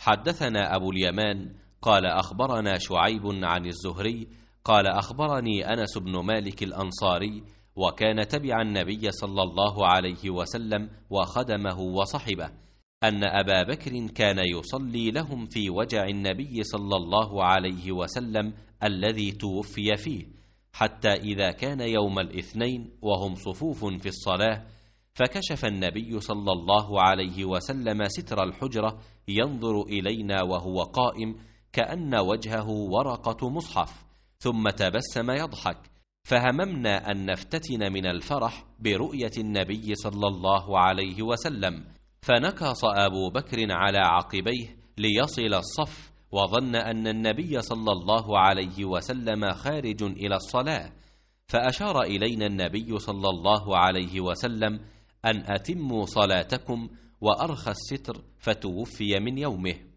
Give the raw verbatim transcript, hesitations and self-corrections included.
حدثنا أبو اليمان قال أخبرنا شعيب عن الزهري قال أخبرني أنس بن مالك الأنصاري وكان تبع النبي صلى الله عليه وسلم وخدمه وصحبه أن أبا بكر كان يصلي لهم في وجع النبي صلى الله عليه وسلم الذي توفي فيه، حتى إذا كان يوم الاثنين وهم صفوف في الصلاة فكشف النبي صلى الله عليه وسلم ستر الحجرة ينظر إلينا وهو قائم كأن وجهه ورقة مصحف، ثم تبسم يضحك، فهممنا أن نفتتن من الفرح برؤية النبي صلى الله عليه وسلم، فنكص أبو بكر على عقبيه ليصل الصف، وظن أن النبي صلى الله عليه وسلم خارج إلى الصلاة، فأشار إلينا النبي صلى الله عليه وسلم أن أتموا صلاتكم وأرخى الستر، فتوفي من يومه.